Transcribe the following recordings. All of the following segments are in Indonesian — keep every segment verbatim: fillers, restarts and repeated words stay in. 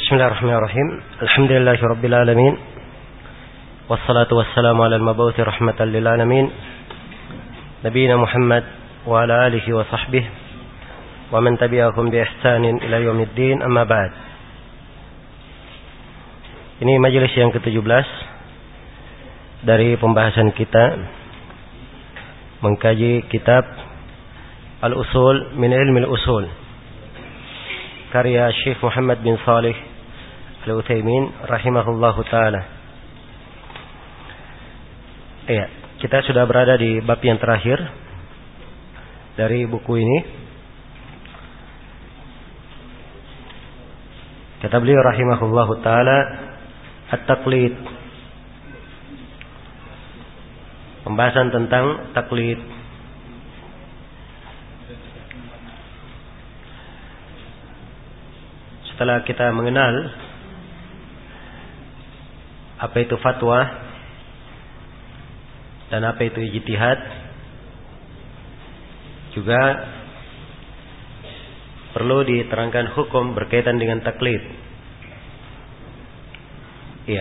Bismillahirrahmanirrahim. Alhamdulillahirabbil alamin. Wassalatu wassalamu ala al-mabu'uts rahmatan lil alamin. Nabiyina Muhammad wa ala alihi wa sahbihi wa man tabi'ahum bi ihsanin ila yaumiddin. Amma ba'd. Ini majelis yang ketujuh belas dari pembahasan kita mengkaji kitab Al-Usul min Ilmi Al-Usul karya Syekh Muhammad bin Shalih Al-Utsaimin rahimahullahu taala. Iya, kita sudah berada di bab yang terakhir dari buku ini. Kata beliau rahimahullahu taala, at-taqlid. Pembahasan tentang taklid. Setelah kita mengenal apa itu fatwa dan apa itu ijtihad, juga perlu diterangkan hukum berkaitan dengan taklid. Iya.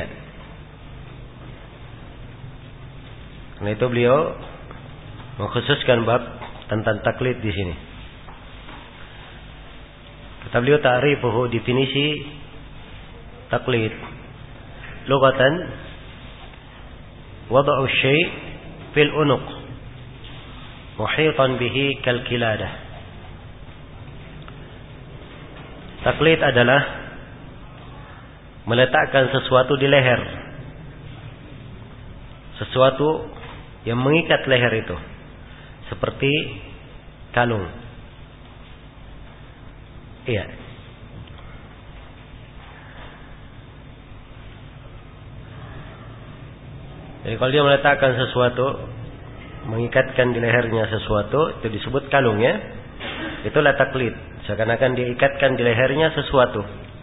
Karena itu beliau mengkhususkan bab tentang taklid di sini. Kata beliau, ta'rifuhu, definisi taklid. Lughatan, wada'u syai' fil unuq muhitan bihi kal kiladah. Taklid adalah meletakkan sesuatu di leher, sesuatu yang mengikat leher itu, seperti kalung. Iya. Jadi kalau dia meletakkan sesuatu, mengikatkan di lehernya sesuatu, itu disebut kalung, ya. Itulah taklid. Seakan-akan dia ikatkan di lehernya sesuatu.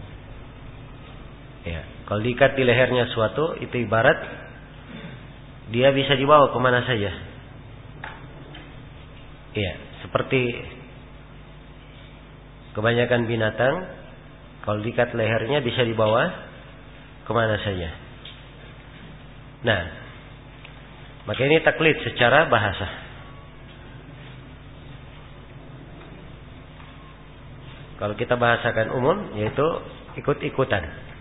Ya. Kalau diikat di lehernya sesuatu, itu ibarat dia bisa dibawa kemana saja. Iya. Seperti kebanyakan binatang, kalau diikat lehernya bisa dibawa kemana saja. Nah, maka ini taklid secara bahasa. Kalau kita bahasakan umum, yaitu ikut-ikutan.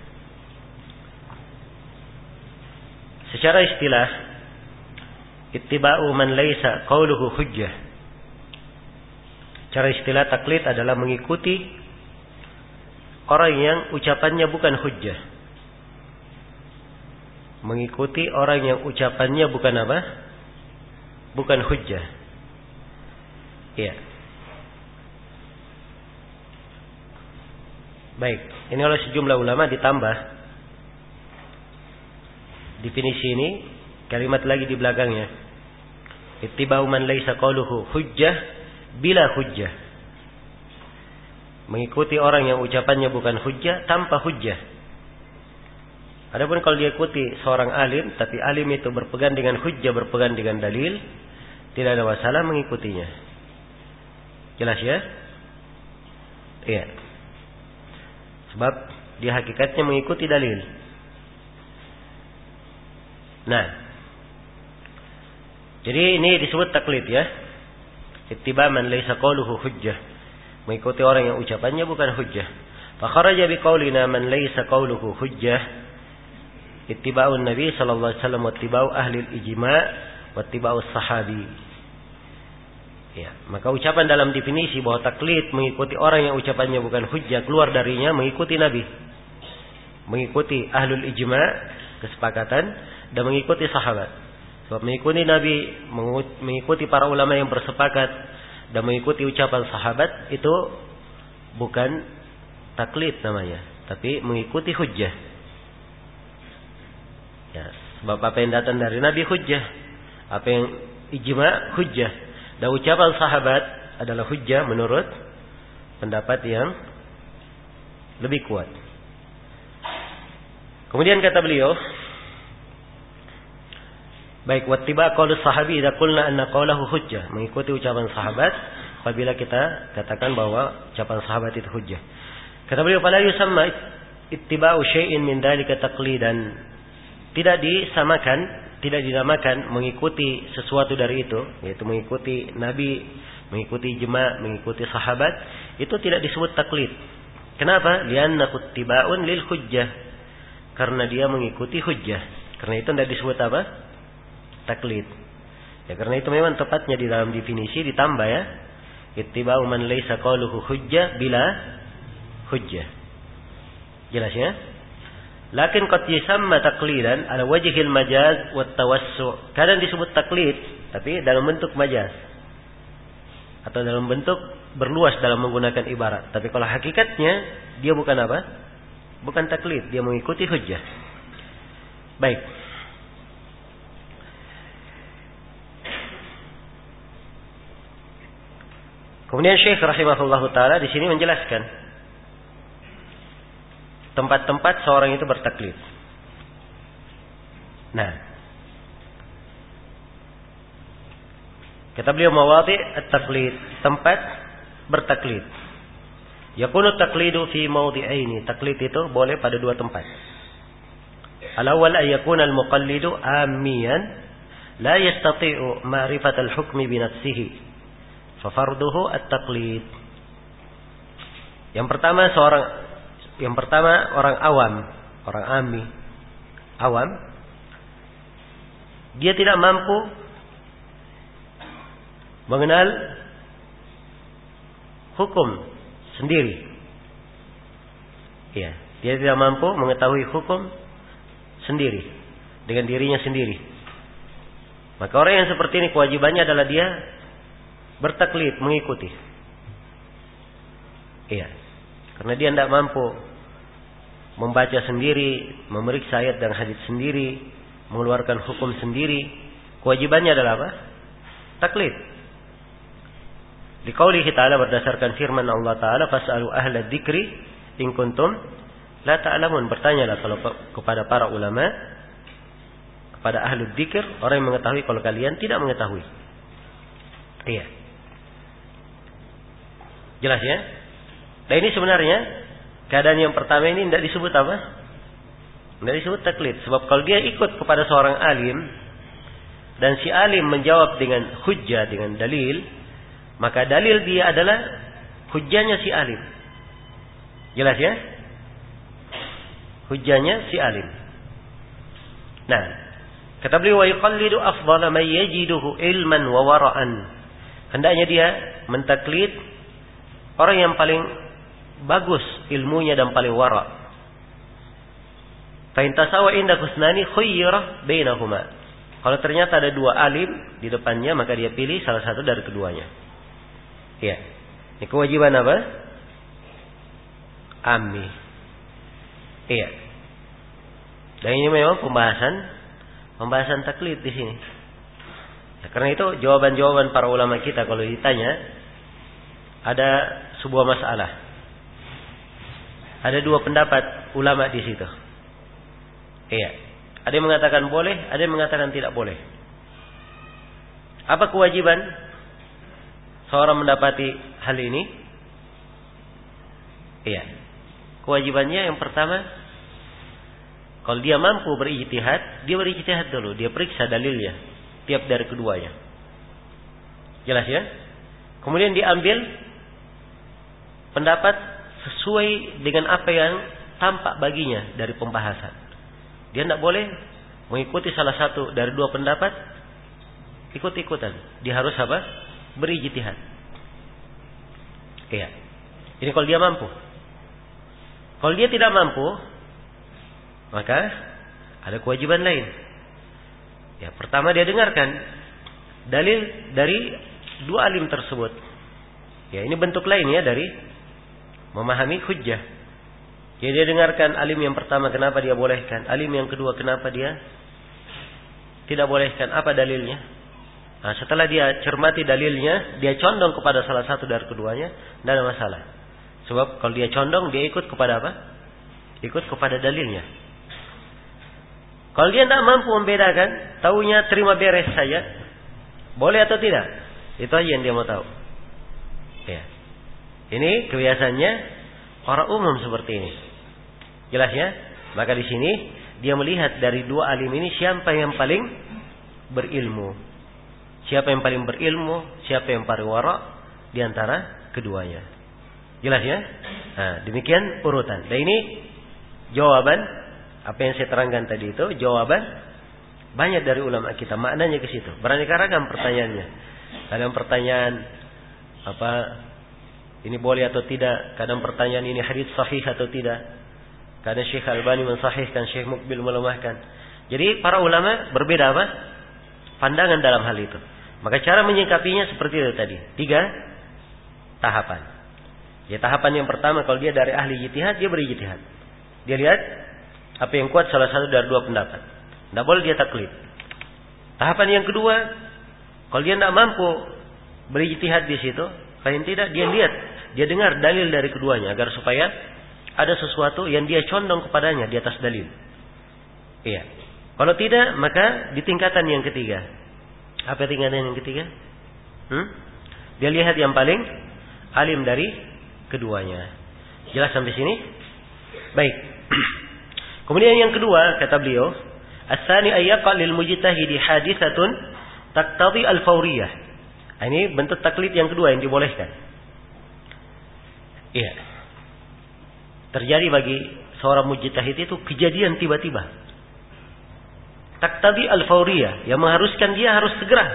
Secara istilah, ittiba'u man laisa qauluhu hujjah. Cara istilah taklid adalah mengikuti orang yang ucapannya bukan hujjah. Mengikuti orang yang ucapannya bukan apa? Bukan hujjah. Iya. Baik, ini oleh sejumlah ulama ditambah definisi ini, kalimat lagi di belakangnya. Ittiba'u man laisa qauluhu hujjah bila hujjah. Mengikuti orang yang ucapannya bukan hujjah tanpa hujjah. Adapun kalau dia ikuti seorang alim, tapi alim itu berpegang dengan hujjah, berpegang dengan dalil, tidak ada masalah mengikutinya. Jelas, ya? Iya. Sebab dia hakikatnya mengikuti dalil. Nah, jadi ini disebut taklid, ya. Ittiba man laysa qauluhu hujjah. Mengikuti orang yang ucapannya bukan hujjah. Fa kharaja bi qaulina man laysa qauluhu hujjah. Ittiba'un Nabi sallallahu alaihi wasallam wa ittiba'u ahli al-ijma' wa ittiba'u sahabi. Ya, maka ucapan dalam definisi bahwa taklid mengikuti orang yang ucapannya bukan hujjah, keluar darinya mengikuti Nabi. Mengikuti ahlul ijma', kesepakatan, dan mengikuti sahabat. Sebab mengikuti Nabi, mengikuti para ulama yang bersepakat, dan mengikuti ucapan sahabat, itu bukan taklid namanya, tapi mengikuti hujjah. Ya, sebab apa yang datang dari Nabi hujjah, apa yang ijma' hujjah, dan ucapan sahabat adalah hujjah menurut pendapat yang lebih kuat. Kemudian kata beliau, baik, wattiba qaulus sahabi idza qulna anna qaulahu hujjah, mengikuti ucapan sahabat apabila kita katakan bahwa ucapan sahabat itu hujjah. Kata beliau, fala yusamma ittiba'u syai'in min dzalika taqlidan. Tidak disamakan, tidak dinamakan mengikuti sesuatu dari itu, yaitu mengikuti nabi, mengikuti jema', mengikuti sahabat, itu tidak disebut taklid. Kenapa? Li'annahu ittiba'un lil hujjah. Karena dia mengikuti hujjah. Karena itu tidak disebut apa? Taklid. Ya, karena itu memang tepatnya di dalam definisi ditambah ya. Ittiba'u man laysa qauluhu hujjah bila hujjah. Jelas ya? Lakin qad yusamma taqlidan ala wajhil majaz wat tawassu'. Kadang disebut taklid tapi dalam bentuk majaz. Atau dalam bentuk berluas dalam menggunakan ibarat. Tapi kalau hakikatnya dia bukan apa? Bukan taklid, dia mengikuti hujjah. Baik. Kemudian Syekh rahimahullahu taala di sini menjelaskan tempat-tempat seorang itu bertaklid. Nah, kata beliau mawadi' at-taklid, tempat bertaklid. Yakunu taqlidu fi mawdi'aini. Taklid itu boleh pada dua tempat. Al-awwal ay yakuna al-muqallidu ammiyan la yastati'u ma'rifat al-hukmi bi nafsihi. Fa farduhu at-taqlid. Yang pertama seorang Yang pertama orang awam, orang ammi, awam, dia tidak mampu mengenal hukum sendiri. Ya, dia tidak mampu mengetahui hukum sendiri dengan dirinya sendiri. Maka orang yang seperti ini kewajibannya adalah dia bertaklid, mengikuti. Iya. Karena dia tidak mampu membaca sendiri, memeriksa ayat dan hadis sendiri, mengeluarkan hukum sendiri. Kewajibannya adalah apa? Taklid. Liqaulihi ta'ala, berdasarkan firman Allah Ta'ala, fas'alu ahla dzikri in kuntum la ta'lamun. Bertanyalah kalau kepada para ulama, kepada ahlu dzikir, orang yang mengetahui kalau kalian tidak mengetahui. Iya. Jelas ya? Nah ini sebenarnya keadaan yang pertama ini tidak disebut apa? Tidak disebut taklid. Sebab kalau dia ikut kepada seorang alim dan si alim menjawab dengan hujjah, dengan dalil, maka dalil dia adalah hujjahnya si alim. Jelas ya? Hujjahnya si alim. Nah, kata beliau wa yuqallidu afdhala man yajiduhu ilman wa wara'an. Hendaknya dia mentaklid orang yang paling bagus ilmunya dan paling wara. Fa in tasawa inda husnani khayyara bainahuma. Kalau ternyata ada dua alim di depannya, maka dia pilih salah satu dari keduanya. Iya. Ini kewajiban apa? Ammi. Iya. Dan ini memang pembahasan pembahasan taklid di sini. Ya, karena itu jawaban-jawaban para ulama kita kalau ditanya ada sebuah masalah. Ada dua pendapat ulama di situ. Iya. Ada yang mengatakan boleh, ada yang mengatakan tidak boleh. Apa kewajiban seorang mendapati hal ini? Iya. Kewajibannya yang pertama, kalau dia mampu berijtihad, dia berijtihad dulu, dia periksa dalilnya tiap dari keduanya. Jelas ya? Kemudian diambil pendapat sesuai dengan apa yang tampak baginya dari pembahasan. Dia tidak boleh mengikuti salah satu dari dua pendapat ikut-ikutan. Dia harus apa? Berijtihad. Iya. Ini kalau dia mampu. Kalau dia tidak mampu, maka ada kewajiban lain. Ya, pertama dia dengarkan dalil dari dua alim tersebut. Ya, ini bentuk lain ya dari memahami hujjah. Jadi dia dengarkan alim yang pertama kenapa dia bolehkan, alim yang kedua kenapa dia tidak bolehkan, apa dalilnya. Nah, setelah dia cermati dalilnya, dia condong kepada salah satu dari keduanya, tidak ada masalah. Sebab kalau dia condong, dia ikut kepada apa? Ikut kepada dalilnya. Kalau dia tidak mampu membedakan, taunya terima beres saja, boleh atau tidak? Itu aja yang dia mau tahu. Ya. Ini kebiasaannya orang umum seperti ini. Jelas ya? Maka di sini dia melihat dari dua alim ini siapa yang paling berilmu. Siapa yang paling berilmu, siapa yang paling wara di antara keduanya. Jelas ya? Nah, demikian urutan. Dan ini jawaban apa yang saya terangkan tadi itu, jawaban banyak dari ulama kita, maknanya ke situ. Beraneka ragam pertanyaannya. Kadang pertanyaan apa ini boleh atau tidak, kadang pertanyaan ini hadits sahih atau tidak. Kadang Syekh Albani mensahihkan, Syekh Mukbil melemahkan. Jadi para ulama berbeda apa? Pandangan dalam hal itu. Maka cara menyikapinya seperti itu tadi. Tiga tahapan. Ya, tahapan yang pertama kalau dia dari ahli ijtihad, dia berijtihad. Dia lihat apa yang kuat salah satu dari dua pendapat. Tidak boleh dia taklid. Tahapan yang kedua, kalau dia tidak mampu berijtihad di situ, paling tidak dia lihat, dia dengar dalil dari keduanya agar supaya ada sesuatu yang dia condong kepadanya di atas dalil. Iya. Kalau tidak, maka di tingkatan yang ketiga. Apa tingkatan yang ketiga? Hmm? Dia lihat yang paling alim dari keduanya. Jelas sampai sini? Baik. Kemudian yang kedua, kata beliau, as-tsani ayyaqa lil mujtahidi haditsatun taqtadi al-fawriyah. Ini bentuk taklid yang kedua yang dibolehkan. Iya. Terjadi bagi seorang mujtahid itu kejadian tiba-tiba. Taqtadi al-fawriyah, yang mengharuskan dia harus segera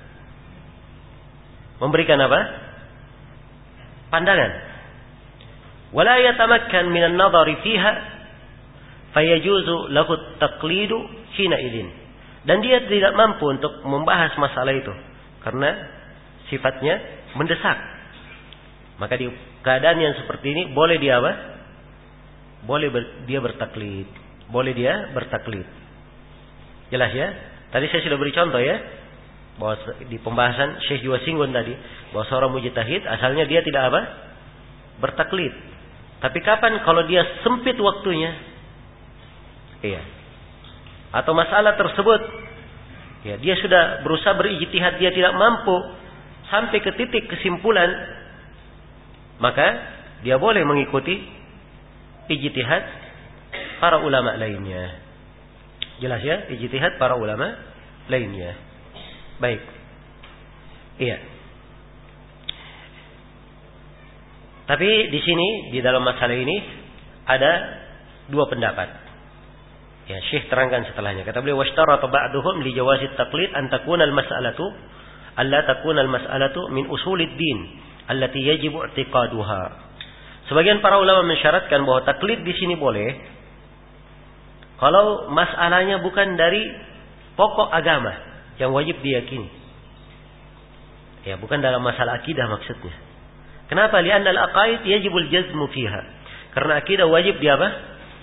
memberikan apa? Pandangan. Wala yatamakkan minan nadhari fiha fayajuzu lahu at-taqlidu hina idzin. Dan dia tidak mampu untuk membahas masalah itu karena sifatnya mendesak. Maka di keadaan yang seperti ini boleh dia apa? Boleh ber, dia bertaklid. Boleh dia bertaklid. Jelas ya? Tadi saya sudah beri contoh ya. Bahwa di pembahasan Syekh juga singgung tadi. Bahwa seorang mujtahid asalnya dia tidak apa? Bertaklid. Tapi kapan kalau dia sempit waktunya? Iya. Atau masalah tersebut. Ya, dia sudah berusaha berijtihad. Dia tidak mampu sampai ke titik kesimpulan. Maka dia boleh mengikuti ijtihad para ulama lainnya. Jelas ya? Ijtihad para ulama lainnya. Baik. Iya. Tapi di sini di dalam masalah ini ada dua pendapat. Ya, Syekh terangkan setelahnya. Kata beliau, "Washtarata ba'duhum li jawazi at-taqlid an takuna al-mas'alatu alla takuna al-mas'alatu min usulid din allati yajibu i'tiqaduha." Sebagian para ulama mensyaratkan bahwa taklid di sini boleh kalau masalahnya bukan dari pokok agama yang wajib diyakini. Ya, bukan dalam masalah akidah maksudnya. Kenapa? Li'anna al-aqaid yajibul jazmu fiha. Karena akidah wajib di apa?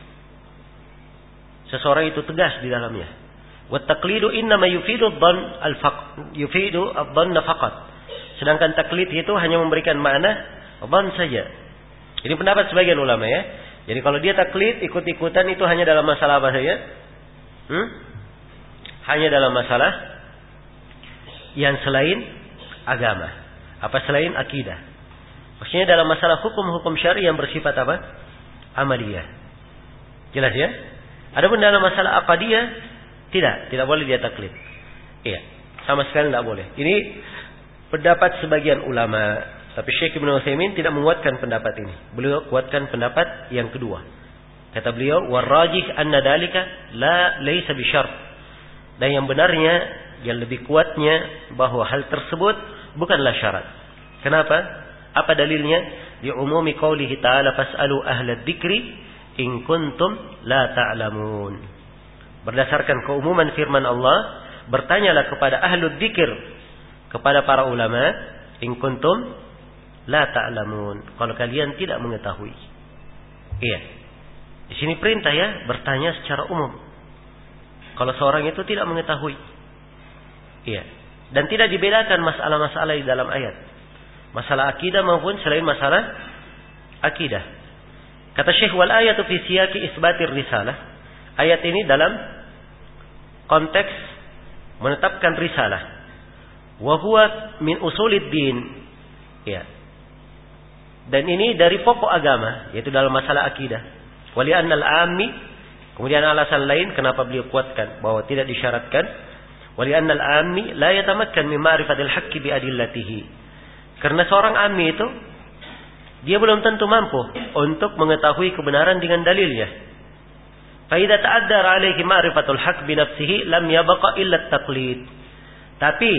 Seseorang itu tegas di dalamnya. Wa taqlidu innama yufidu adh-dhann al-faq yufidu adh-dhann faqat. Sedangkan taklid itu hanya memberikan makna dhann saja. Ini pendapat sebagian ulama ya. Jadi kalau dia taklid, ikut-ikutan itu hanya dalam masalah apa saja? Hmm? Hanya dalam masalah yang selain agama. Apa selain akidah. Maksudnya dalam masalah hukum-hukum syar'i yang bersifat apa? Amaliyah. Jelas ya? Adapun dalam masalah aqadiyah, tidak. Tidak boleh dia taklid. Iya. Sama sekali tidak boleh. Ini pendapat sebagian ulama. Tapi Syekh Ibnu Utsaimin tidak menguatkan pendapat ini. Beliau kuatkan pendapat yang kedua. Kata beliau, "Warrajih anna dalika la laysa bisyart." Dan yang benarnya, yang lebih kuatnya bahwa hal tersebut bukanlah syarat. Kenapa? Apa dalilnya? Di umumi qaulihi ta'ala fas'alu ahla dzikri in kuntum la ta'lamun. Berdasarkan keumuman firman Allah, bertanyalah kepada ahlu dzikir, kepada para ulama, in kuntum la ta'lamun, kalau kalian tidak mengetahui. Iya. Di sini perintah ya, bertanya secara umum. Kalau seorang itu tidak mengetahui. Iya. Dan tidak dibedakan masalah-masalah di dalam ayat. Masalah akidah maupun selain masalah akidah. Kata Syekh, wal ayatu fi siyaqi isbatir risalah. Ayat ini dalam konteks menetapkan risalah. Wa huwa min usulid din. Iya. Dan ini dari pokok agama, yaitu dalam masalah akidah. Wali annal ammi, kemudian alasan lain kenapa beliau kuatkan bahwa tidak disyaratkan. Wali annal ammi la yatamakkan min ma'rifatil haqqi bi adillatihi. Karena seorang ammi itu dia belum tentu mampu untuk mengetahui kebenaran dengan dalilnya. Fa idza ta'addara 'alaihi ma'rifatul haqq bi nafsihi lam yabqa illa at-taqlid. Tapi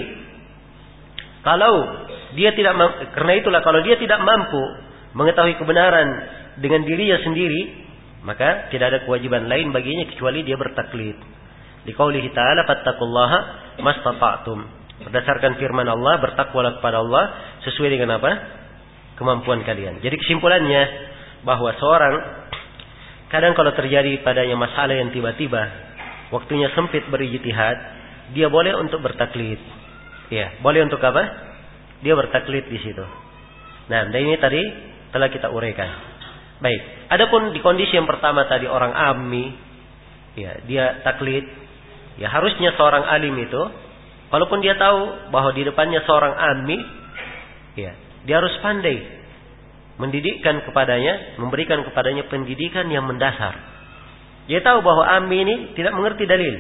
kalau dia tidak karena itulah kalau dia tidak mampu mengetahui kebenaran dengan dirinya sendiri, maka tidak ada kewajiban lain baginya kecuali dia bertaklid. Liqaulihi ta'ala fattaqullaha mastata'tum. Berdasarkan firman Allah, bertakwalah kepada Allah sesuai dengan apa? Kemampuan kalian. Jadi kesimpulannya bahwa seorang kadang kalau terjadi padanya masalah yang tiba-tiba, waktunya sempit berijtihad, dia boleh untuk bertaklid. Ya, boleh untuk apa? Dia bertaklid di situ. Nah, dan ini tadi telah kita uraikan. Baik. Adapun di kondisi yang pertama tadi orang ammi, ya, dia taklid. Ya, harusnya seorang alim itu, walaupun dia tahu bahwa di depannya seorang ammi, ya, dia harus pandai mendidikkan kepadanya, memberikan kepadanya pendidikan yang mendasar. Dia tahu bahwa ammi ini tidak mengerti dalil.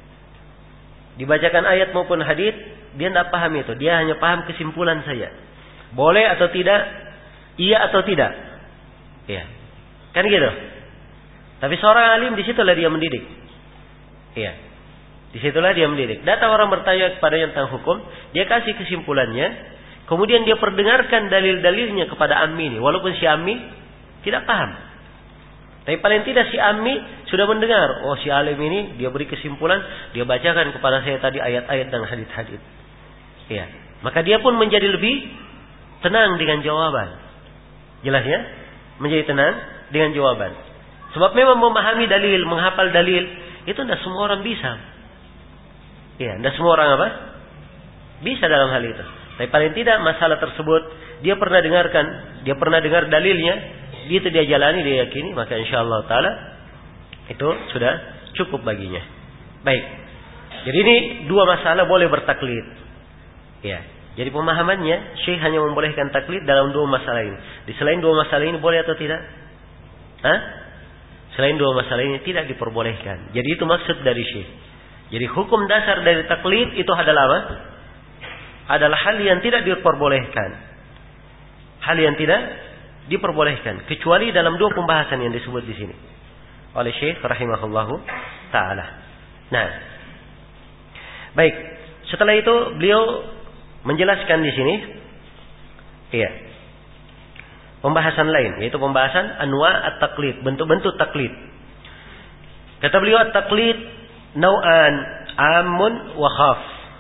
Dibacakan ayat maupun hadis, dia tidak paham itu. Dia hanya paham kesimpulan saja. Boleh atau tidak, iya atau tidak. Ya, kan gitu. Tapi seorang alim disitulah dia mendidik. Iya, disitulah dia mendidik. Datang orang bertanya kepadanya tentang hukum, dia kasih kesimpulannya, kemudian dia perdengarkan dalil-dalilnya kepada ammi ini, walaupun si ammi tidak paham. Tapi paling tidak si ammi sudah mendengar, oh si alim ini dia beri kesimpulan, dia bacakan kepada saya tadi ayat-ayat dan hadis-hadis. Iya, maka dia pun menjadi lebih tenang dengan jawaban. Jelas ya? Menjadi tenang dengan jawaban. Sebab memang memahami dalil, menghafal dalil, itu tidak semua orang bisa. Iya, tidak semua orang apa? Bisa dalam hal itu. Tapi paling tidak masalah tersebut dia pernah dengarkan, dia pernah dengar dalilnya, dia itu dia jalani, dia yakini, maka insyaallah taala itu sudah cukup baginya. Baik. Jadi ini dua masalah boleh bertaklid. Ya. Jadi pemahamannya Syekh hanya membolehkan taklid dalam dua masalah ini. Di selain dua masalah ini boleh atau tidak? Hah? Selain dua masalah ini tidak diperbolehkan. Jadi itu maksud dari Syekh. Jadi hukum dasar dari taklid itu adalah apa? Adalah hal yang tidak diperbolehkan. Hal yang tidak diperbolehkan kecuali dalam dua pembahasan yang disebut di sini oleh Syekh rahimahullahu taala. Nah, baik. Setelah itu beliau menjelaskan di sini, iya, pembahasan lain, yaitu pembahasan anwa at-taqlid, bentuk-bentuk taklid. Kata beliau at-taqlid nau'an amun wa khaf.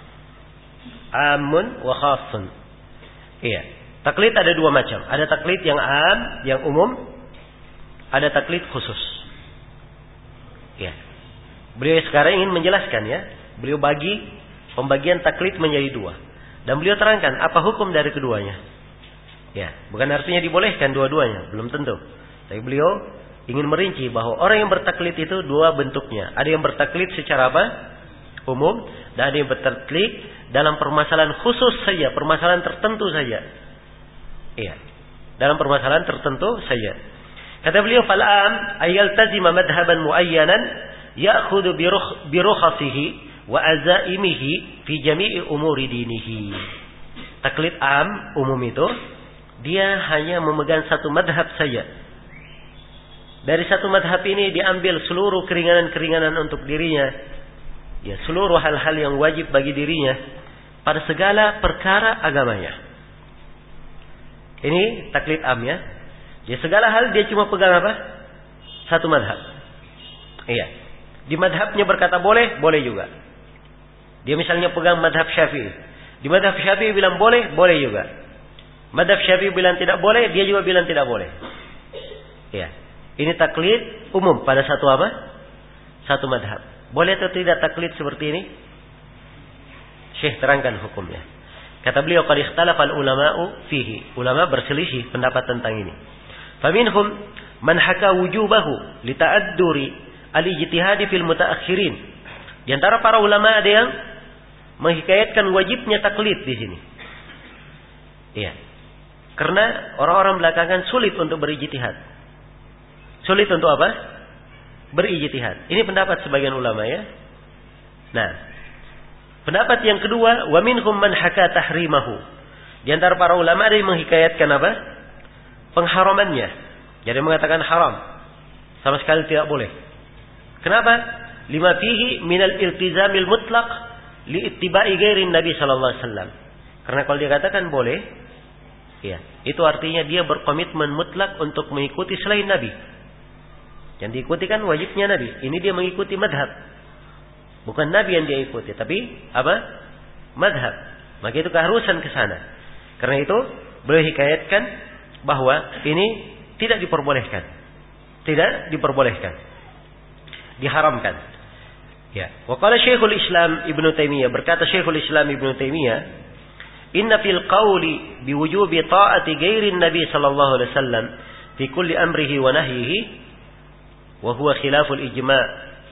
Amun wa khafun. Iya, taklid ada dua macam. Ada taklid yang am, yang umum, ada taklid khusus. Iya. Beliau sekarang ingin menjelaskan ya, beliau bagi pembagian taklid menjadi dua. Dan beliau terangkan apa hukum dari keduanya. Ya, bukan artinya dibolehkan dua-duanya, belum tentu. Tapi beliau ingin merinci bahwa orang yang bertaklid itu dua bentuknya. Ada yang bertaklid secara apa? Umum, dan ada yang bertaklid dalam permasalahan khusus saja, permasalahan tertentu saja. Iya, dalam permasalahan tertentu saja. Kata beliau, "Fal'am ayaltazima madhaban muayyanan ya'khudhu bi rukhasihi wa azaimihi fi jami'i umuri dinihi." Taklid am, umum itu dia hanya memegang satu madhab saja. Dari satu madhab ini diambil seluruh keringanan-keringanan untuk dirinya, ya, seluruh hal-hal yang wajib bagi dirinya pada segala perkara agamanya. Ini taklid am ya. Ya, segala hal dia cuma pegang apa? Satu madhab. Iya. Di madhabnya berkata boleh, boleh juga. Dia misalnya pegang madhab Syafi'i. Di madhab Syafi'i bilang boleh, boleh juga. Madhab Syafi'i bilang tidak boleh, dia juga bilang tidak boleh. Iya. Ini taklid umum pada satu apa? Satu madhab. Boleh atau tidak taklid seperti ini? Syekh terangkan hukumnya. Kata beliau, qad ikhtalafa al-ulama'u fihi. Ulama berselisih pendapat tentang ini. Faminhum man haka wujubahu li ta'adduri al-ijtihad fil mutaakhirin. Di antara para ulama ada yang menghikayatkan wajibnya taklid di sini. Iya. Karena orang-orang belakangan sulit untuk berijtihad. Sulit untuk apa? berijtihad. Ini pendapat sebagian ulama ya. Nah, pendapat yang kedua, wa minhum man haka tahrimahu. Di antara para ulama ada yang menghikayatkan apa? Pengharamannya. Jadi mengatakan haram. Sama sekali tidak boleh. Kenapa? Lima fihi minal iltizamil mutlaq li ittiba'i ghairin Nabi sallallahu alaihi wasallam. Karena kalau dia katakan boleh, ya, itu artinya dia berkomitmen mutlak untuk mengikuti selain Nabi. Yang diikuti kan wajibnya Nabi. Ini dia mengikuti madhab. Bukan Nabi yang dia ikuti, tapi apa? Madhab. Maka itu keharusan ke sana. Karena itu beliau hikayatkan bahwa ini tidak diperbolehkan. Tidak diperbolehkan. Diharamkan. Ya. Wa qala Syekhul Islam Ibnu Taimiyah, berkata Syekhul Islam Ibnu Taimiyah, "Inna fil qawli biwujubi ta'ati ghairin Nabi sallallahu alaihi wasallam fi kulli amrihi wa nahyihi wa huwa khilaful ijma'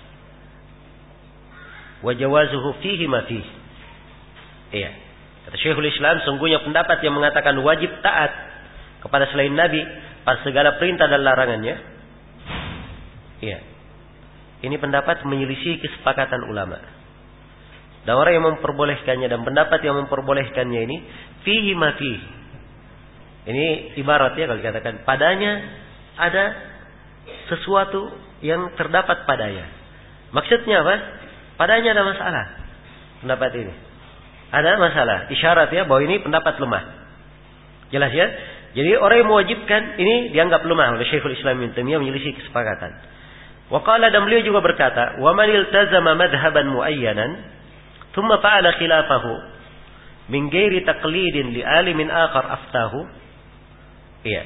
wa jawazuhu fihi ma fihi." Iya. Kata Syekhul Islam, sungguhnya pendapat yang mengatakan wajib taat kepada selain Nabi pada segala perintah dan larangannya. Iya. Ini pendapat menyelisih kesepakatan ulama. Dan orang yang memperbolehkannya dan pendapat yang memperbolehkannya ini fihi ma fihi. Ini ibarat ya kalau dikatakan padanya ada sesuatu yang terdapat padanya. Maksudnya apa? Padanya ada masalah. Pendapat ini ada masalah. Isyarat ya bahwa ini pendapat lemah. Jelas ya? Jadi orang yang mewajibkan ini dianggap lemah oleh Syekhul Islam Ibnu Taimiyah menyelisih kesepakatan. Wa qala, dan beliau juga berkata, "Wa man iltazama madhhaban muayyanan thumma fa'ala khilafahu min ghairi taqlidin li alimin akhar aftahu." Iya.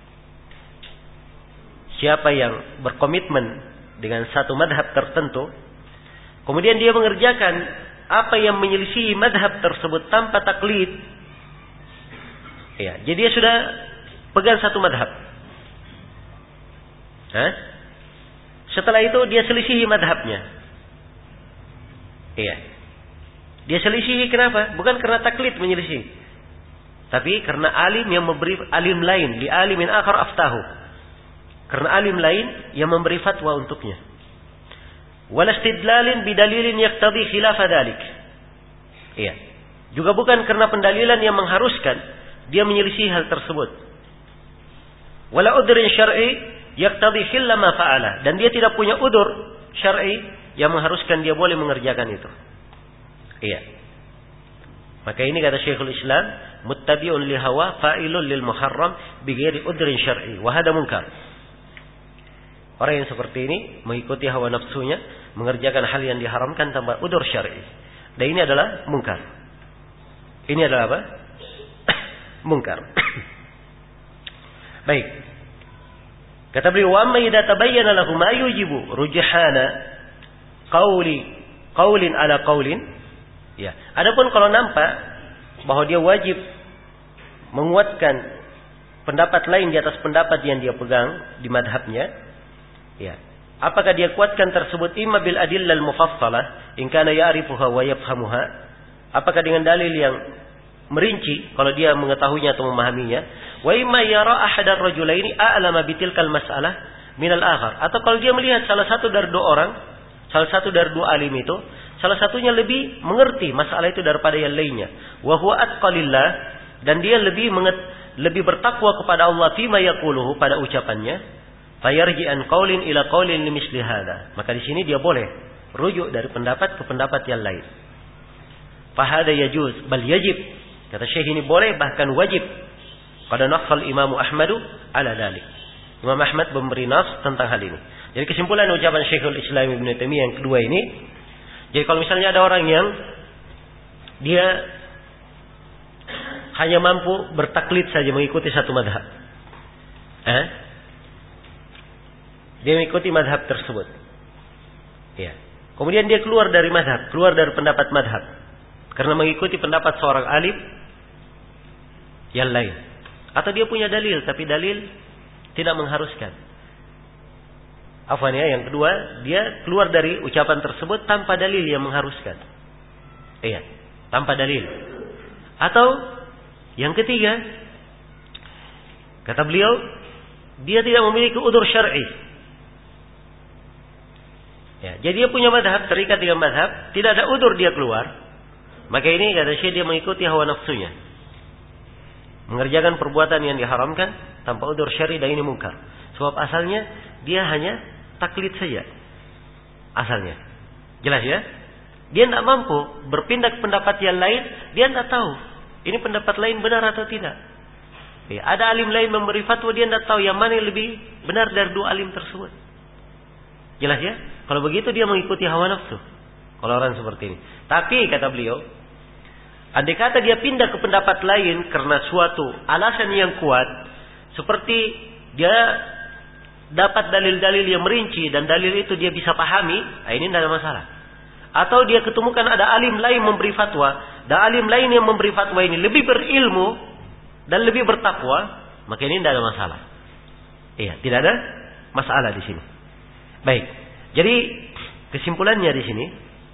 Siapa yang berkomitmen dengan satu madhab tertentu, kemudian dia mengerjakan apa yang menyelisihi madhab tersebut tanpa taklid, iya, jadi dia sudah pegang satu madhab. Hah? Setelah itu dia selisihi madhabnya. Iya. Dia selisihi kenapa? Bukan karena taklid menyelisih, tapi karena alim yang memberi alim lain, di alimin akhar aftahu. Karena alim lain yang memberi fatwa untuknya. Walastidlalin bidalilin yaqtadi khilafa dzalik. Iya. Juga bukan karena pendalilan yang mengharuskan dia menyelisih hal tersebut. Wala udrin syar'i yaqtadi hilla ma fa'ala, dan dia tidak punya udur syar'i yang mengharuskan dia boleh mengerjakan itu. Iya. Maka ini kata Syekhul Islam, muttabi'un li hawa fa'ilun lil muharram bighairi udrin syar'i wa hada munkar. Orang yang seperti ini mengikuti hawa nafsunya, mengerjakan hal yang diharamkan tanpa udur syar'i. Dan ini adalah munkar. Ini adalah apa? Munkar. Baik. Kata beliau, "Wa amma idza tabayyana lahu ma yujibu rujhana qauli qaulin ala qaulin." Ya. Adapun kalau nampak bahwa dia wajib menguatkan pendapat lain di atas pendapat yang dia pegang di madhabnya, ya. Apakah dia kuatkan tersebut imma bil adillal mufassalah in kana ya'rifuha wa yafhamuha? Apakah dengan dalil yang merinci kalau dia mengetahuinya atau memahaminya? Wa imma yara ahadar rajulaini a'lama bitilkal mas'alah minal akhar. Atau kalau dia melihat salah satu dari dua orang, salah satu dari dua alim itu, salah satunya lebih mengerti masalah itu daripada yang lainnya. Wa huwa atqalillah, dan dia lebih menget, lebih bertakwa kepada Allah fima yaquluhu, pada ucapannya. Fayarji an qaulin ila qaulin limisli hadza. Maka di sini dia boleh rujuk dari pendapat ke pendapat yang lain. Fa hada yajuz bal yajib. Kata Syekh, ini boleh bahkan wajib. Qad nassal Imam Ahmad ala dzalik. Imam Ahmad memberi nas tentang hal ini. Jadi kesimpulan ucapan Syekhul Islam Ibnu Taimiyah yang kedua ini, jadi kalau misalnya ada orang yang dia hanya mampu bertaklid saja mengikuti satu madhab, eh? dia mengikuti madhab tersebut, ya. Kemudian dia keluar dari madhab, keluar dari pendapat madhab, karena mengikuti pendapat seorang alim yang lain, atau dia punya dalil tapi dalil tidak mengharuskan. Afwan ya, yang kedua, dia keluar dari ucapan tersebut tanpa dalil yang mengharuskan. Iya, tanpa dalil. Atau yang ketiga, kata beliau, dia tidak memiliki udzur syar'i. Ya, jadi dia punya madhab, terikat dengan madhab, tidak ada udur dia keluar. Maka ini kata Syekh dia mengikuti hawa nafsunya. Mengerjakan perbuatan yang diharamkan tanpa udur syar'i dan ini mungkar. Sebab asalnya dia hanya taklid saja. Asalnya. Jelas ya? Dia tidak mampu berpindah ke pendapat yang lain, dia tidak tahu ini pendapat lain benar atau tidak. Ya, ada alim lain memberi fatwa, dia tidak tahu yang mana yang lebih benar dari dua alim tersebut. Jelas ya? Kalau begitu dia mengikuti hawa nafsu. Kalau orang seperti ini. Tapi kata beliau, andai kata dia pindah ke pendapat lain karena suatu alasan yang kuat, seperti dia dapat dalil-dalil yang merinci dan dalil itu dia bisa pahami, nah ini tidak ada masalah. Atau dia ketemukan ada alim lain memberi fatwa, dan alim lain yang memberi fatwa ini lebih berilmu dan lebih bertakwa, maka ini tidak ada masalah. Iya, tidak ada masalah di sini. Baik. Jadi kesimpulannya di sini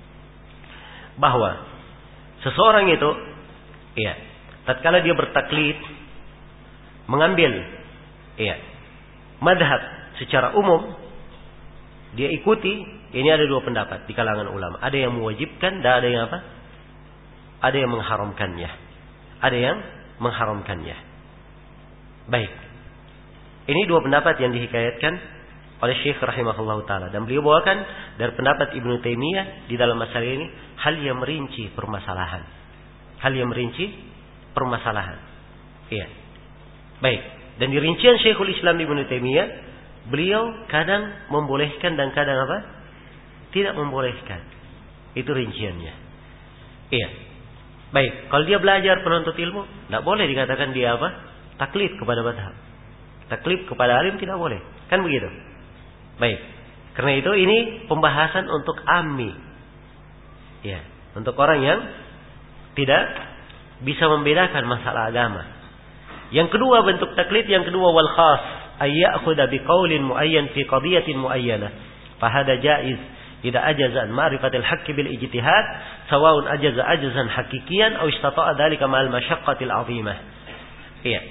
bahwa seseorang itu, iya, tatkala dia bertaklid, mengambil, iya, madhab secara umum, dia ikuti, ini ada dua pendapat di kalangan ulama. Ada yang mewajibkan dan ada yang apa? Ada yang mengharamkannya. Ada yang mengharamkannya. Baik. Ini dua pendapat yang dihikayatkan oleh Syekh rahimahullah ta'ala. Dan beliau bawakan dari pendapat Ibnu Taimiyah di dalam masalah ini, hal yang merinci permasalahan. Hal yang merinci permasalahan. Iya. Baik. Dan di rincian Syekhul Islam Ibnu Taimiyah, beliau kadang membolehkan dan kadang apa? Tidak membolehkan. Itu rinciannya. Iya. Baik. Kalau dia belajar penuntut ilmu, tidak boleh dikatakan dia apa? Taklid kepada madhab. Taklid kepada alim tidak boleh. Kan begitu? Baik. Karena itu ini pembahasan untuk ammi. Ya, untuk orang yang tidak bisa membedakan masalah agama. Yang kedua bentuk taklid yang kedua wal khas, ay ya'khudha bi qaulin muayyan fi qadiyatin muayyana. Fa hada jaiz idza ajaza an ma'rifatil haqq bil ijtihad, sawa'un ajaza ajzan haqiqiyan aw istata'a dhalika ma'al masyaqqatil 'azimah. Iya.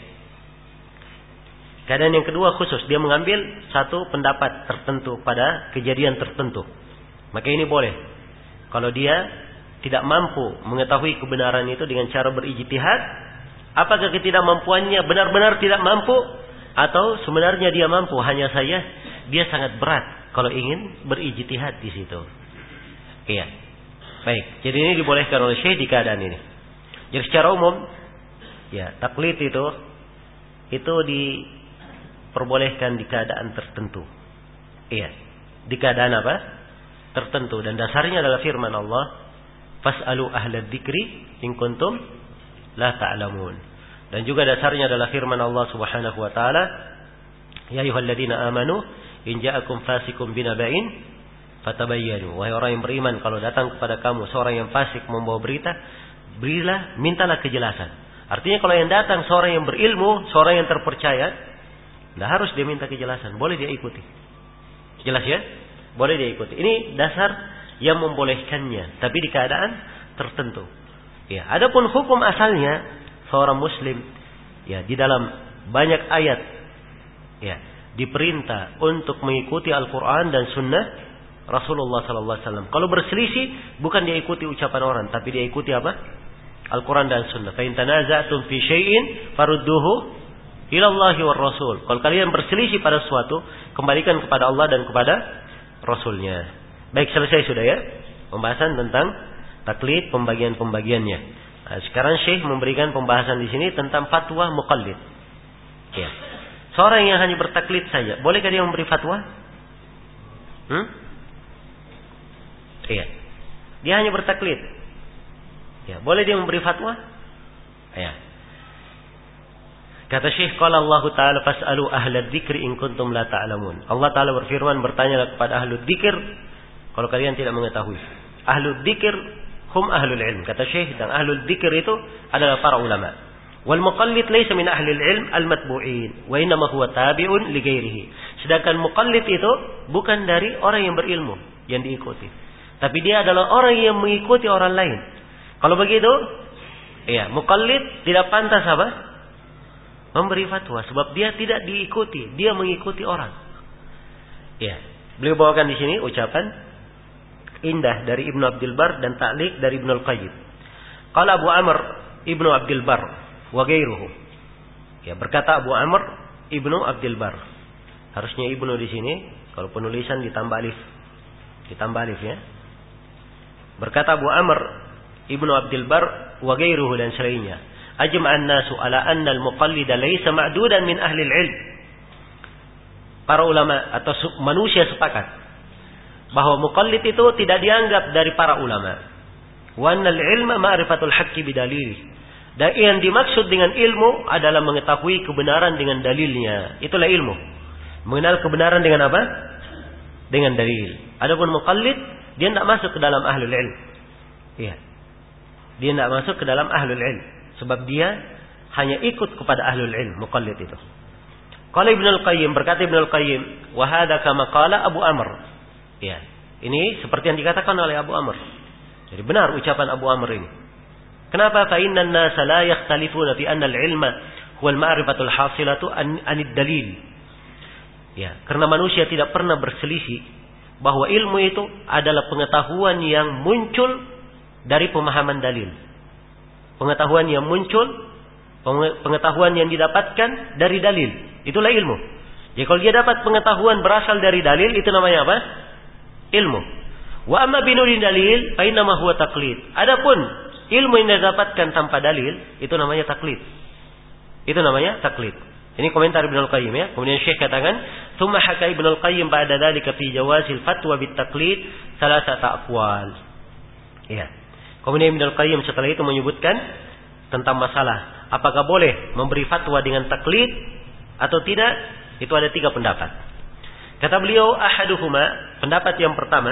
Keadaan yang kedua khusus, dia mengambil satu pendapat tertentu pada kejadian tertentu. Maka ini boleh. Kalau dia tidak mampu mengetahui kebenaran itu dengan cara berijtihad, apakah ketidakmampuannya benar-benar tidak mampu atau sebenarnya dia mampu, hanya saja dia sangat berat kalau ingin berijtihad di situ. Iya. Baik, jadi ini dibolehkan oleh Syekh di keadaan ini. Jadi secara umum, ya, taklid itu itu di perbolehkan di keadaan tertentu. Iya. Di keadaan apa? Tertentu. Dan dasarnya adalah firman Allah, Fas'alu ahlad dzikri in kuntum la ta'lamun. Dan juga dasarnya adalah firman Allah Subhanahu wa taala, Ya ayyuhalladzina amanu in ja'akum fasikum binaba'in fatabayyanu. Wahai orang yang beriman, kalau datang kepada kamu seorang yang fasik membawa berita, berilah, mintalah kejelasan. Artinya kalau yang datang seorang yang berilmu, seorang yang terpercaya, tidak harus dia minta kejelasan, boleh dia ikuti. Jelas ya? Boleh dia ikuti. Ini dasar yang membolehkannya, tapi di keadaan tertentu. Ya, adapun hukum asalnya seorang muslim, ya, di dalam banyak ayat, ya, diperintah untuk mengikuti Al-Quran dan Sunnah Rasulullah Sallallahu Alaihi Wasallam. Kalau berselisih, bukan dia ikuti ucapan orang, tapi dia ikuti apa? Al-Quran dan Sunnah. Fa in tanaza'tum fi syai'in farudduhu ilallahi war rasul. Kalau kalian berselisih pada sesuatu, kembalikan kepada Allah dan kepada Rasulnya. Baik, selesai sudah ya pembahasan tentang taklid, pembagian-pembagiannya. Nah, sekarang Syekh memberikan pembahasan di sini tentang fatwa muqallid. Ya. Seorang yang hanya bertaklid saja, bolehkah dia memberi fatwa? Hmm? Iya. Dia hanya bertaklid. Ya, boleh dia memberi fatwa? Ya. Kata Syekh, qala Allah Ta'ala fas'alu ahlad dzikri in kuntum la ta'lamun. Allah Ta'ala berfirman, bertanyalah kepada ahlul dzikir kalau kalian tidak mengetahui. Ahlul dzikir hum ahlul ilm. Kata Syekh, dan ahlul dzikir itu adalah para ulama. Wal muqallid laysa min ahlil ilm al matbu'in, wa innama huwa tabi'un li ghairihi. Sedangkan muqallid itu bukan dari orang yang berilmu yang diikuti, tapi dia adalah orang yang mengikuti orang lain. Kalau begitu, iya, muqallid tidak pantas apa? Memberi fatwa, sebab dia tidak diikuti, dia mengikuti orang. Ya, beliau bawakan di sini ucapan Indah dari Ibnu Abdul Bar dan Ta'liq dari Ibnu Al-Qayyim. Qala Abu Amr Ibnu Abdul Bar wa ghairuhu. Ya, berkata Abu Amr Ibnu Abdul Bar. Harusnya Ibnu di sini, kalau penulisan ditambah alif. Ditambah alif ya. Berkata Abu Amr Ibnu Abdul Bar wa ghairuhu dan selainnya. Ajma'an nasu ala anna al-muqallida laysa ma'dudan min ahli al-ilm. Para ulama atau manusia sepakat bahwa muqallid itu tidak dianggap dari para ulama. Wa annal ilma ma'rifatul haqqi bidalili. Dan yang dimaksud dengan ilmu adalah mengetahui kebenaran dengan dalilnya. Itulah ilmu. Mengenal kebenaran dengan apa? Dengan dalil. Adapun muqallid, dia tidak masuk ke dalam ahlul ilm. Iya. Dia tidak masuk ke dalam ahlul ilm. Sebab dia hanya ikut kepada ahlul ilm, muqallid itu. Qala Ibnu Al-Qayyim, berkata Ibnu Al-Qayyim, wa hadza kama qala Abu Amr. Ya, ini seperti yang dikatakan oleh Abu Amr. Jadi benar ucapan Abu Amr ini. Kenapa? Fa innan nasa la yakhtalifuna fi anna al-ilma huwa al-ma'rifatul hasilatu anid dalil. Ya, karena manusia tidak pernah berselisih bahwa ilmu itu adalah pengetahuan yang muncul dari pemahaman dalil. Pengetahuan yang muncul, pengetahuan yang didapatkan dari dalil. Itulah ilmu. Jadi kalau dia dapat pengetahuan berasal dari dalil, itu namanya apa? Ilmu. Wa amma binuri dalil fa inna ma huwa taqlid. Adapun ilmu yang didapatkan tanpa dalil itu namanya taklid. Itu namanya taklid. Ini komentar Ibnu Al-Qayyim ya. Kemudian Syekh katakan, "Tsumma haka Ibnu Al-Qayyim ba'da dzalika fi jawazil fatwa bit taqlid salasata aqwal." Ya. Kemudian Ibnu Al-Qayyim setelah itu menyebutkan tentang masalah apakah boleh memberi fatwa dengan taklid atau tidak. Itu ada tiga pendapat. Kata beliau, ahaduhuma, pendapat yang pertama,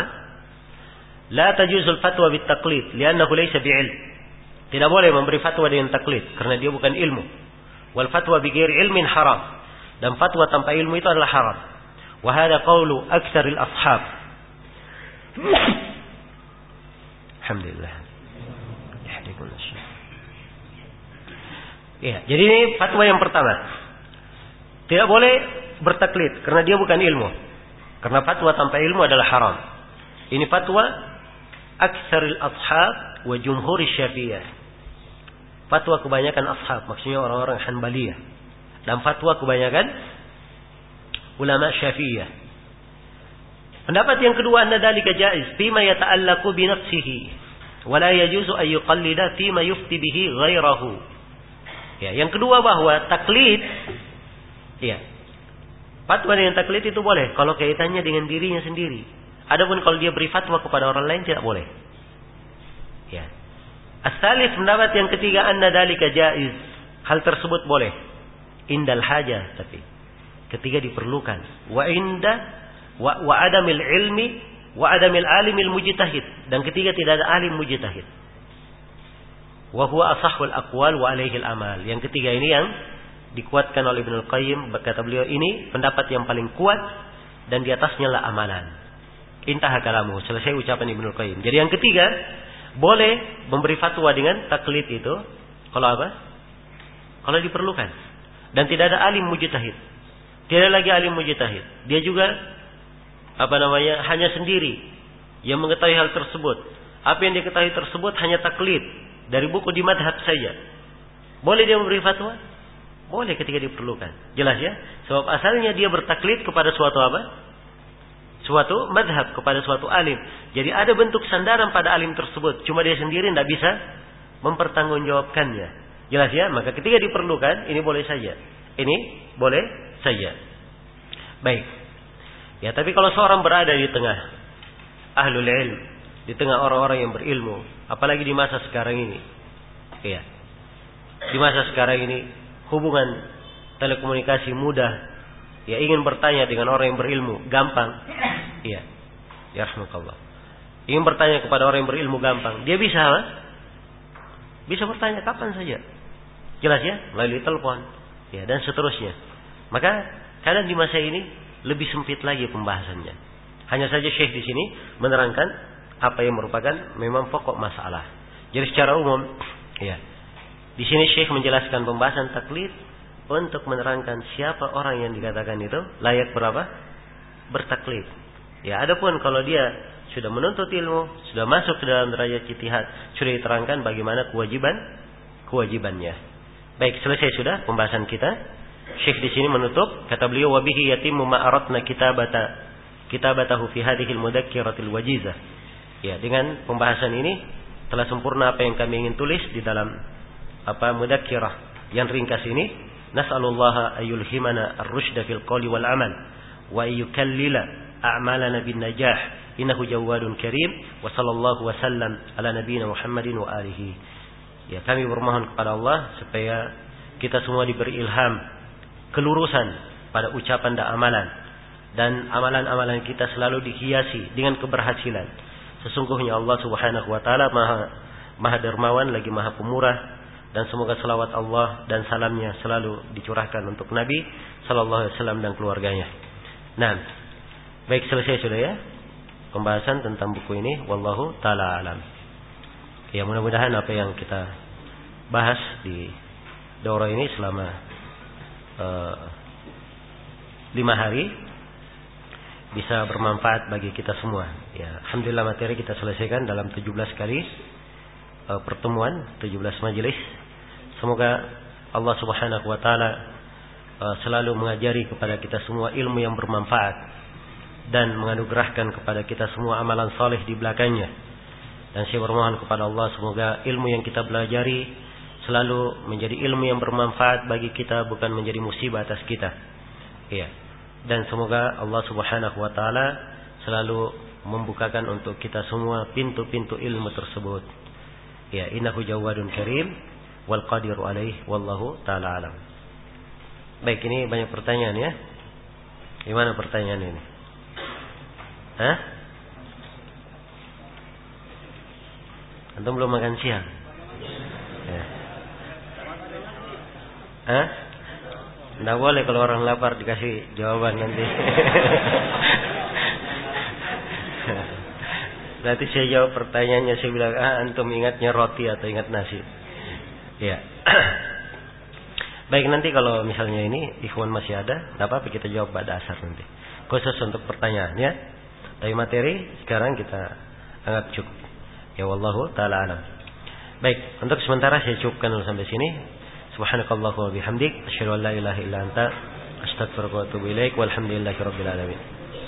la tajuzul fatwa bit taqlid li'annahu laysa bi'ilm. Tidak boleh memberi fatwa dengan taklid karena dia bukan ilmu. Wal fatwa bi ghairi ilmin haram. Dan fatwa tanpa ilmu itu adalah haram. Wa hadha qawlu aktsaril ashab. Alhamdulillah. Ya, jadi ini fatwa yang pertama. Tidak boleh bertaklid karena dia bukan ilmu. Karena fatwa tanpa ilmu adalah haram. Ini fatwa aktsaril ashab wa jumhur Syafi'iyah. Fatwa kebanyakan ashab, maksudnya orang-orang Hanbaliyah. Dan fatwa kebanyakan ulama Syafi'iyah. Pendapat yang kedua, anna dzalika jaiz fima yata'allaqu bi nafsihi wa la yajuzu an yuqallida fima yufti bihi ghairahu. Ya, yang kedua bahwa taklid, ya, fatwa dengan taklid itu boleh kalau kaitannya dengan dirinya sendiri. Adapun kalau dia beri fatwa kepada orang lain tidak boleh. Ya. As-salis, pendapat yang ketiga, anna dzalika jaiz. Hal tersebut boleh. Indal hajah, tapi ketika diperlukan. Wa inda wa, wa adamil ilmi wa adamil alimil mujtahid, dan ketika tidak ada alim mujtahid. Wa huwa asahhul aqwal wa alaihil amal. Yang ketiga ini yang dikuatkan oleh Ibnu Al-Qayyim, berkata beliau ini pendapat yang paling kuat dan di atasnya lah amalan. Intaha kalamu, selesai ucapan Ibnu Al-Qayyim. Jadi yang ketiga, boleh memberi fatwa dengan taklid itu kalau apa? Kalau diperlukan. Dan tidak ada alim mujtahid. Tidak lagi alim mujtahid. Dia juga apa namanya? Hanya sendiri yang mengetahui hal tersebut. Apa yang diketahui tersebut hanya taklid dari buku di madhab saja. Boleh dia memberi fatwa? Boleh ketika diperlukan. Jelas ya? Sebab asalnya dia bertaklid kepada suatu apa? Suatu madhab, kepada suatu alim. Jadi ada bentuk sandaran pada alim tersebut. Cuma dia sendiri tidak bisa mempertanggungjawabkannya. Jelas ya? Maka ketika diperlukan, ini boleh saja. Ini boleh saja. Baik. Ya, tapi kalau seorang berada di tengah ahlul ilm, di tengah orang-orang yang berilmu, apalagi di masa sekarang ini. Ya. Di masa sekarang ini hubungan telekomunikasi mudah. Ya, ingin bertanya dengan orang yang berilmu gampang. Iya. Ya rahmatullah. Ingin bertanya kepada orang yang berilmu gampang. Dia bisa apa? Bisa bertanya kapan saja. Jelas ya? Melalui telepon. Ya, dan seterusnya. Maka kadang di masa ini lebih sempit lagi pembahasannya. Hanya saja Syekh di sini menerangkan apa yang merupakan memang pokok masalah. Jadi secara umum, ya. Di sini Syekh menjelaskan pembahasan taklid untuk menerangkan siapa orang yang dikatakan itu layak berapa? Bertaklid. Ya, adapun kalau dia sudah menuntut ilmu, sudah masuk ke dalam derajat ijtihad, sudah diterangkan bagaimana kewajiban kewajibannya. Baik, selesai sudah pembahasan kita. Syekh di sini menutup, kata beliau, wa bihi yatimmu ma aradna kitabata kitabatahu fi hadhihi al-mudzakkiratil wajizah. Ya, dengan pembahasan ini telah sempurna apa yang kami ingin tulis di dalam apa mudzakkirah yang ringkas ini. Nas'alullaha ayyulhimana ar-rusyda fil qawli wal amal wa ayyukallila a'malana bin najah. Innahu jawadun karim wa sallallahu wa sallam ala nabiyyina Muhammadin wa alihi. Ya, kami bermohon kepada Allah supaya kita semua diberi ilham kelurusan pada ucapan dan amalan, dan amalan-amalan kita selalu dihiasi dengan keberhasilan. Sesungguhnya Allah Subhanahu wa taala Maha Maha dermawan lagi Maha pemurah, dan semoga selawat Allah dan salamnya selalu dicurahkan untuk Nabi sallallahu alaihi wasallam dan keluarganya. Nah, baik, selesai sudah ya pembahasan tentang buku ini, wallahu taala alam. Ya, mudah-mudahan apa yang kita bahas di daurah ini selama uh, lima hari bisa bermanfaat bagi kita semua. Ya, alhamdulillah materi kita selesaikan dalam tujuh belas kali uh, pertemuan, tujuh belas majelis. Semoga Allah Subhanahu wa taala uh, selalu mengajari kepada kita semua ilmu yang bermanfaat dan menganugerahkan kepada kita semua amalan saleh di belakangnya. Dan saya bermohon kepada Allah semoga ilmu yang kita pelajari selalu menjadi ilmu yang bermanfaat bagi kita, bukan menjadi musibah atas kita. Iya. Dan semoga Allah Subhanahu wa taala selalu membukakan untuk kita semua pintu-pintu ilmu tersebut. Ya, innahu jawadun karim wal qadiru alaih wallahu taala alam. Baik, ini banyak pertanyaan ya. Gimana pertanyaan ini? Hah? Antum belum makan siang? Ya. Hah? Nggak boleh kalau orang lapar dikasih jawaban nanti. Nanti saya jawab pertanyaannya, saya bilang, ah antum ingatnya roti atau ingat nasi? Ya. Baik, nanti kalau misalnya ini ikhwan masih ada, nggak apa-apa kita jawab pada asar nanti. Khusus untuk pertanyaan ya. Tapi materi sekarang kita anggap cukup. Ya wallahu taala alam. Baik, untuk sementara saya cukupkan dulu sampai sini. Subhanakallahumma wa bihamdik, asyhadu an la ilaha illa anta, astaghfiruka wa atubu ilaik, walhamdulillahirabbil alamin.